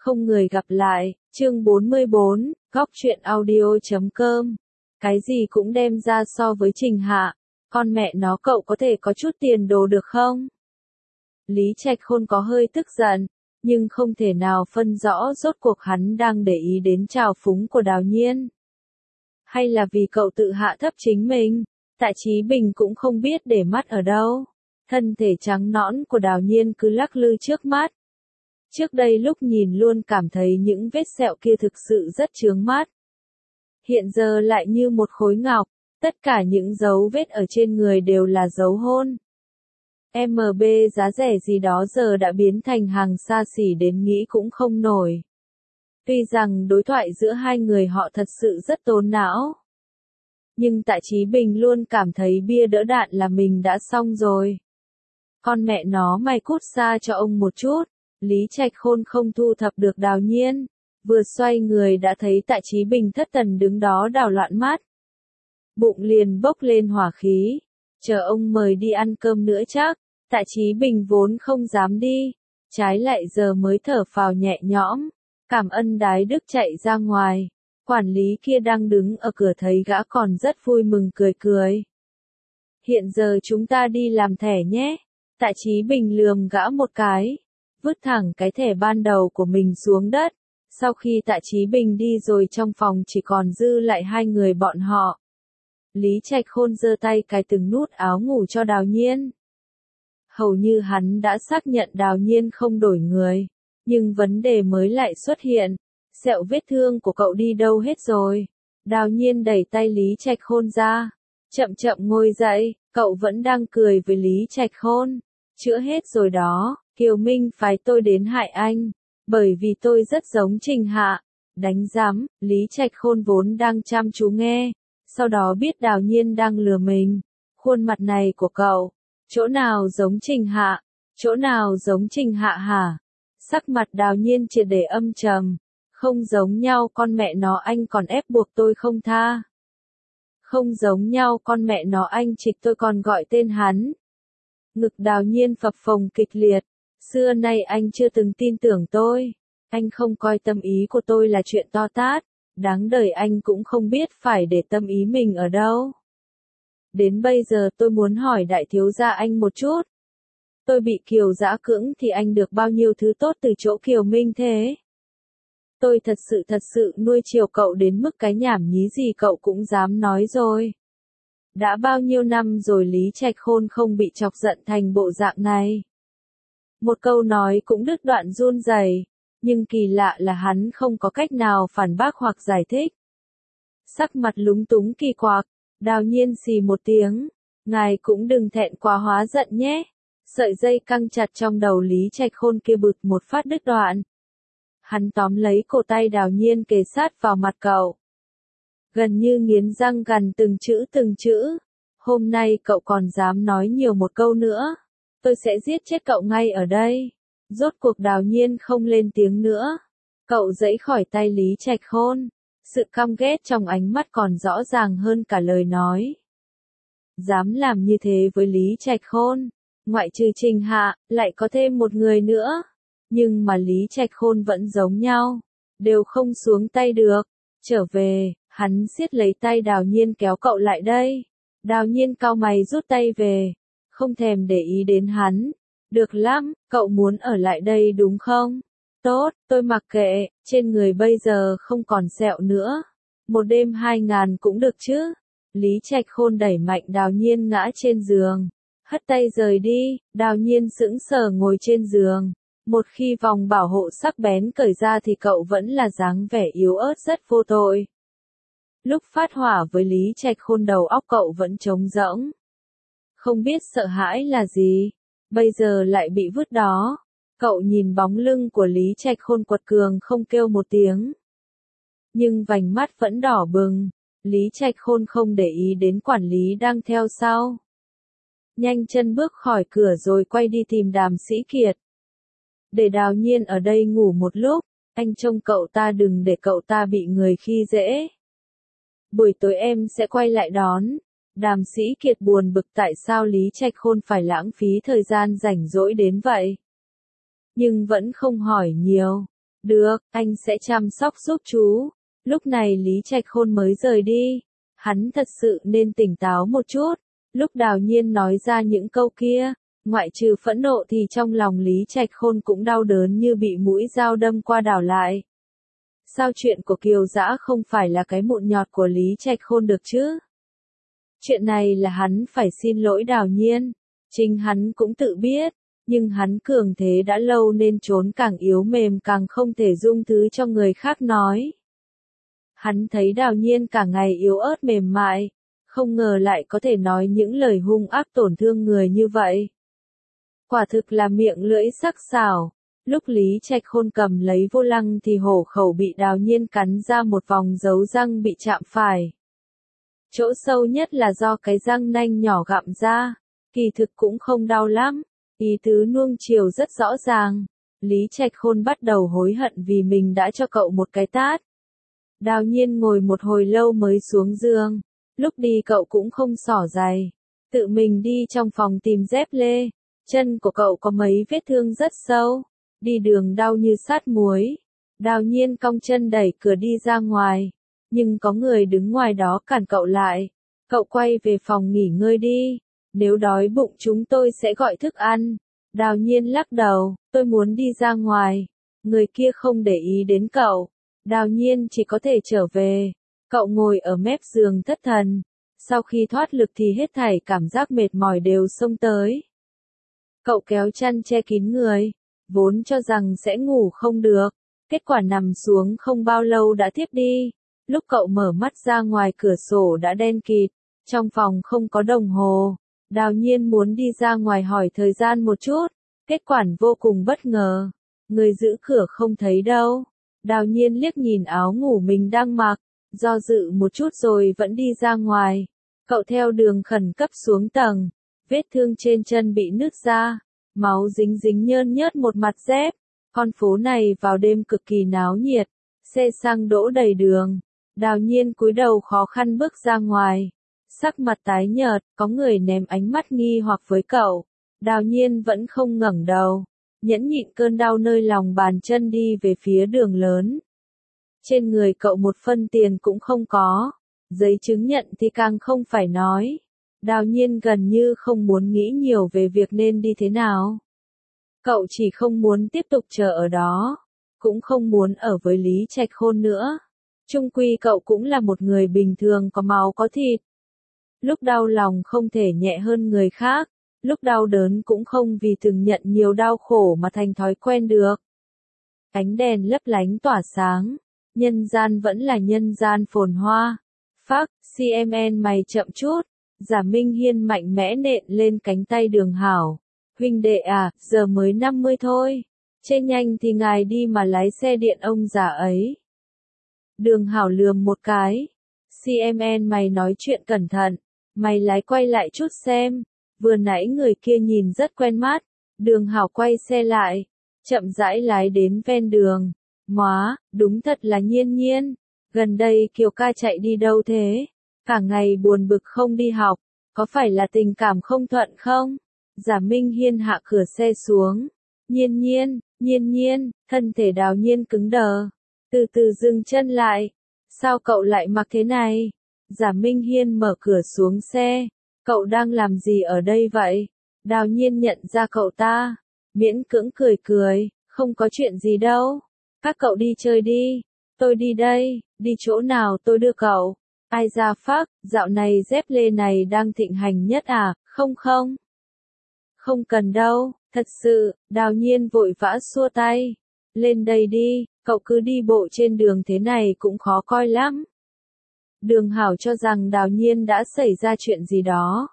Không người gặp lại, chương 44, góc truyện audio.com. Cái gì cũng đem ra so với Trình Hạ, con mẹ nó cậu có thể có chút tiền đồ được không? Lý Trạch Khôn có hơi tức giận, nhưng không thể nào phân rõ rốt cuộc hắn đang để ý đến trào phúng của Đào Nhiên. Hay là vì cậu tự hạ thấp chính mình, Tạ Chí Bình cũng không biết để mắt ở đâu. Thân thể trắng nõn của Đào Nhiên cứ lắc lư trước mắt. Trước đây lúc nhìn luôn cảm thấy những vết sẹo kia thực sự rất chướng mắt. Hiện giờ lại như một khối ngọc, tất cả những dấu vết ở trên người đều là dấu hôn. MB giá rẻ gì đó giờ đã biến thành hàng xa xỉ đến nghĩ cũng không nổi. Tuy rằng đối thoại giữa hai người họ thật sự rất tốn não. Nhưng Tạ Chí Bình luôn cảm thấy bia đỡ đạn là mình đã xong rồi. Con mẹ nó mày cút xa cho ông một chút. Lý Trạch Khôn không thu thập được Đào Nhiên. Vừa xoay người đã thấy Tạ Chí Bình thất thần đứng đó đảo loạn mắt. Bụng liền bốc lên hỏa khí. Chờ ông mời đi ăn cơm nữa chắc. Tạ Chí Bình vốn không dám đi. Trái lại giờ mới thở phào nhẹ nhõm. Cảm ơn đái đức chạy ra ngoài. Quản lý kia đang đứng ở cửa thấy gã còn rất vui mừng cười cười. Hiện giờ chúng ta đi làm thẻ nhé. Tạ Chí Bình lườm gã một cái. Vứt thẳng cái thẻ ban đầu của mình xuống đất. Sau khi Tạ Chí Bình đi rồi trong phòng chỉ còn dư lại hai người bọn họ. Lý Trạch Khôn giơ tay cài từng nút áo ngủ cho Đào Nhiên. Hầu như hắn đã xác nhận Đào Nhiên không đổi người. Nhưng vấn đề mới lại xuất hiện. Sẹo vết thương của cậu đi đâu hết rồi? Đào Nhiên đẩy tay Lý Trạch Khôn ra. Chậm chậm ngồi dậy, cậu vẫn đang cười với Lý Trạch Khôn. Chữa hết rồi đó, Kiều Minh phái tôi đến hại anh. Bởi vì tôi rất giống Trình Hạ. Đánh giám, Lý Trạch Khôn vốn đang chăm chú nghe. Sau đó biết Đào Nhiên đang lừa mình. Khuôn mặt này của cậu, chỗ nào giống Trình Hạ? Chỗ nào giống Trình Hạ hả? Sắc mặt Đào Nhiên triệt để âm trầm. Không giống nhau con mẹ nó anh còn ép buộc tôi không tha. Không giống nhau con mẹ nó anh trịch tôi còn gọi tên hắn. Ngực Đào Nhiên phập phồng kịch liệt. Xưa nay anh chưa từng tin tưởng tôi. Anh không coi tâm ý của tôi là chuyện to tát. Đáng đời anh cũng không biết phải để tâm ý mình ở đâu. Đến bây giờ tôi muốn hỏi đại thiếu gia anh một chút. Tôi bị Kiều dã cưỡng thì anh được bao nhiêu thứ tốt từ chỗ Kiều Minh thế? Tôi thật sự nuôi chiều cậu đến mức cái nhảm nhí gì cậu cũng dám nói rồi. Đã bao nhiêu năm rồi Lý Trạch Khôn không bị chọc giận thành bộ dạng này. Một câu nói cũng đứt đoạn run rẩy, nhưng kỳ lạ là hắn không có cách nào phản bác hoặc giải thích. Sắc mặt lúng túng kỳ quặc, Đào Nhiên xì một tiếng, ngài cũng đừng thẹn quá hóa giận nhé. Sợi dây căng chặt trong đầu Lý Trạch Khôn kia bực một phát đứt đoạn. Hắn tóm lấy cổ tay Đào Nhiên kề sát vào mặt cậu. Gần như nghiến răng gằn từng chữ. Hôm nay cậu còn dám nói nhiều một câu nữa. Tôi sẽ giết chết cậu ngay ở đây. Rốt cuộc Đào Nhiên không lên tiếng nữa. Cậu giãy khỏi tay Lý Trạch Khôn. Sự căm ghét trong ánh mắt còn rõ ràng hơn cả lời nói. Dám làm như thế với Lý Trạch Khôn. Ngoại trừ Trình Hạ, lại có thêm một người nữa. Nhưng mà Lý Trạch Khôn vẫn giống nhau. Đều không xuống tay được. Trở về, hắn siết lấy tay Đào Nhiên kéo cậu lại đây. Đào Nhiên cau mày rút tay về. Không thèm để ý đến hắn. Được lắm, cậu muốn ở lại đây đúng không? Tốt, tôi mặc kệ, trên người bây giờ không còn sẹo nữa. Một đêm 2.000 cũng được chứ. Lý Trạch Khôn đẩy mạnh Đào Nhiên ngã trên giường. Hất tay rời đi, Đào Nhiên sững sờ ngồi trên giường. Một khi vòng bảo hộ sắc bén cởi ra thì cậu vẫn là dáng vẻ yếu ớt rất vô tội. Lúc phát hỏa với Lý Trạch Khôn đầu óc cậu vẫn trống rỗng. Không biết sợ hãi là gì. Bây giờ lại bị vứt đó. Cậu nhìn bóng lưng của Lý Trạch Khôn quật cường không kêu một tiếng. Nhưng vành mắt vẫn đỏ bừng. Lý Trạch Khôn không để ý đến quản lý đang theo sau. Nhanh chân bước khỏi cửa rồi quay đi tìm Đàm Sĩ Kiệt. Để Đào Nhiên ở đây ngủ một lúc, anh trông cậu ta đừng để cậu ta bị người khi dễ. Buổi tối em sẽ quay lại đón. Đàm Sĩ Kiệt buồn bực tại sao Lý Trạch Khôn phải lãng phí thời gian rảnh rỗi đến vậy. Nhưng vẫn không hỏi nhiều. Được, anh sẽ chăm sóc giúp chú. Lúc này Lý Trạch Khôn mới rời đi. Hắn thật sự nên tỉnh táo một chút. Lúc Đào Nhiên nói ra những câu kia, ngoại trừ phẫn nộ thì trong lòng Lý Trạch Khôn cũng đau đớn như bị mũi dao đâm qua đảo lại. Sao chuyện của Kiều Dã không phải là cái mụn nhọt của Lý Trạch Khôn được chứ? Chuyện này là hắn phải xin lỗi Đào Nhiên. Chính hắn cũng tự biết, nhưng hắn cường thế đã lâu nên trốn càng yếu mềm càng không thể dung thứ cho người khác nói. Hắn thấy Đào Nhiên cả ngày yếu ớt mềm mại, không ngờ lại có thể nói những lời hung ác tổn thương người như vậy. Quả thực là miệng lưỡi sắc sảo. Lúc Lý Trạch Khôn cầm lấy vô lăng thì hổ khẩu bị Đào Nhiên cắn ra một vòng dấu răng bị chạm phải. Chỗ sâu nhất là do cái răng nanh nhỏ gặm ra, kỳ thực cũng không đau lắm, ý tứ nuông chiều rất rõ ràng. Lý Trạch Khôn bắt đầu hối hận vì mình đã cho cậu một cái tát. Đào Nhiên ngồi một hồi lâu mới xuống giường, lúc đi cậu cũng không xỏ giày, tự mình đi trong phòng tìm dép lê, chân của cậu có mấy vết thương rất sâu, đi đường đau như sát muối. Đào Nhiên cong chân đẩy cửa đi ra ngoài, nhưng có người đứng ngoài đó cản cậu lại. Cậu quay về phòng nghỉ ngơi đi, nếu đói bụng chúng tôi sẽ gọi thức ăn. Đào Nhiên lắc đầu, tôi muốn đi ra ngoài. Người kia không để ý đến cậu. Đào Nhiên chỉ có thể trở về. Cậu ngồi ở mép giường thất thần. Sau khi thoát lực thì hết thảy cảm giác mệt mỏi đều xông tới. Cậu kéo chăn che kín người, vốn cho rằng sẽ ngủ không được. Kết quả nằm xuống không bao lâu đã thiếp đi. Lúc cậu mở mắt ra ngoài cửa sổ đã đen kịt, trong phòng không có đồng hồ. Đào Nhiên muốn đi ra ngoài hỏi thời gian một chút, kết quả vô cùng bất ngờ. Người giữ cửa không thấy đâu. Đào Nhiên liếc nhìn áo ngủ mình đang mặc, do dự một chút rồi vẫn đi ra ngoài. Cậu theo đường khẩn cấp xuống tầng, vết thương trên chân bị nứt ra, máu dính dính nhơn nhớt một mặt dép. Con phố này vào đêm cực kỳ náo nhiệt, xe xăng đỗ đầy đường. Đào Nhiên cúi đầu khó khăn bước ra ngoài, sắc mặt tái nhợt, có người ném ánh mắt nghi hoặc với cậu. Đào Nhiên vẫn không ngẩng đầu, nhẫn nhịn cơn đau nơi lòng bàn chân đi về phía đường lớn. Trên người cậu một phân tiền cũng không có, giấy chứng nhận thì càng không phải nói. Đào Nhiên gần như không muốn nghĩ nhiều về việc nên đi thế nào. Cậu chỉ không muốn tiếp tục chờ ở đó, cũng không muốn ở với Lý Trạch Khôn nữa. Chung quy cậu cũng là một người bình thường có máu có thịt. Lúc đau lòng không thể nhẹ hơn người khác, lúc đau đớn cũng không vì từng nhận nhiều đau khổ mà thành thói quen được. Ánh đèn lấp lánh tỏa sáng, nhân gian vẫn là nhân gian phồn hoa. Phác, CMN mày chậm chút. Giả Minh Hiên mạnh mẽ nện lên cánh tay Đường Hảo. Huynh đệ à, giờ mới 50 thôi. Chê nhanh thì ngài đi mà lái xe điện ông già ấy. Đường Hảo lườm một cái. CMN mày nói chuyện cẩn thận. Mày lái quay lại chút xem. Vừa nãy người kia nhìn rất quen mắt. Đường Hảo quay xe lại. Chậm rãi lái đến ven đường. Móa, đúng thật là Nhiên Nhiên. Gần đây Kiều ca chạy đi đâu thế? Cả ngày buồn bực không đi học. Có phải là tình cảm không thuận không? Giả Minh Hiên hạ cửa xe xuống. Nhiên Nhiên, Nhiên Nhiên, thân thể Đào Nhiên cứng đờ. Từ từ dừng chân lại. Sao cậu lại mặc thế này? Giả Minh Hiên mở cửa xuống xe. Cậu đang làm gì ở đây vậy? Đào Nhiên nhận ra cậu ta. Miễn cưỡng cười cười, không có chuyện gì đâu. Các cậu đi chơi đi. Tôi đi đây, đi chỗ nào tôi đưa cậu. Ai ra phác, dạo này dép lê này đang thịnh hành nhất à, không không? Không cần đâu, thật sự. Đào Nhiên vội vã xua tay. Lên đây đi, cậu cứ đi bộ trên đường thế này cũng khó coi lắm. Đường Hảo cho rằng Đào Nhiên đã xảy ra chuyện gì đó,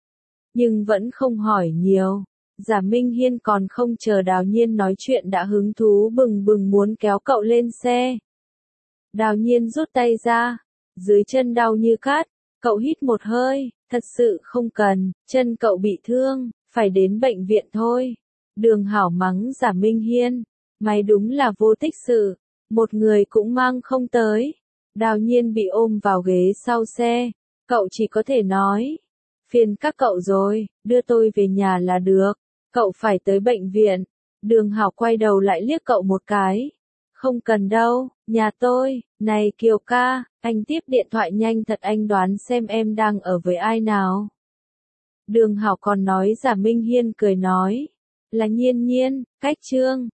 nhưng vẫn không hỏi nhiều. Giả Minh Hiên còn không chờ Đào Nhiên nói chuyện đã hứng thú bừng bừng muốn kéo cậu lên xe. Đào Nhiên rút tay ra, dưới chân đau như cát, cậu hít một hơi, thật sự không cần, chân cậu bị thương, phải đến bệnh viện thôi. Đường Hảo mắng Giả Minh Hiên, mày đúng là vô tích sự, một người cũng mang không tới. Đào Nhiên bị ôm vào ghế sau xe, cậu chỉ có thể nói, phiền các cậu rồi, đưa tôi về nhà là được, cậu phải tới bệnh viện. Đường Hảo quay đầu lại liếc cậu một cái, Không cần đâu, nhà tôi, này Kiều ca, anh tiếp điện thoại nhanh thật anh đoán xem em đang ở với ai nào. Đường Hảo còn nói giả Minh Hiên cười nói, là Nhiên Nhiên, cách Trương.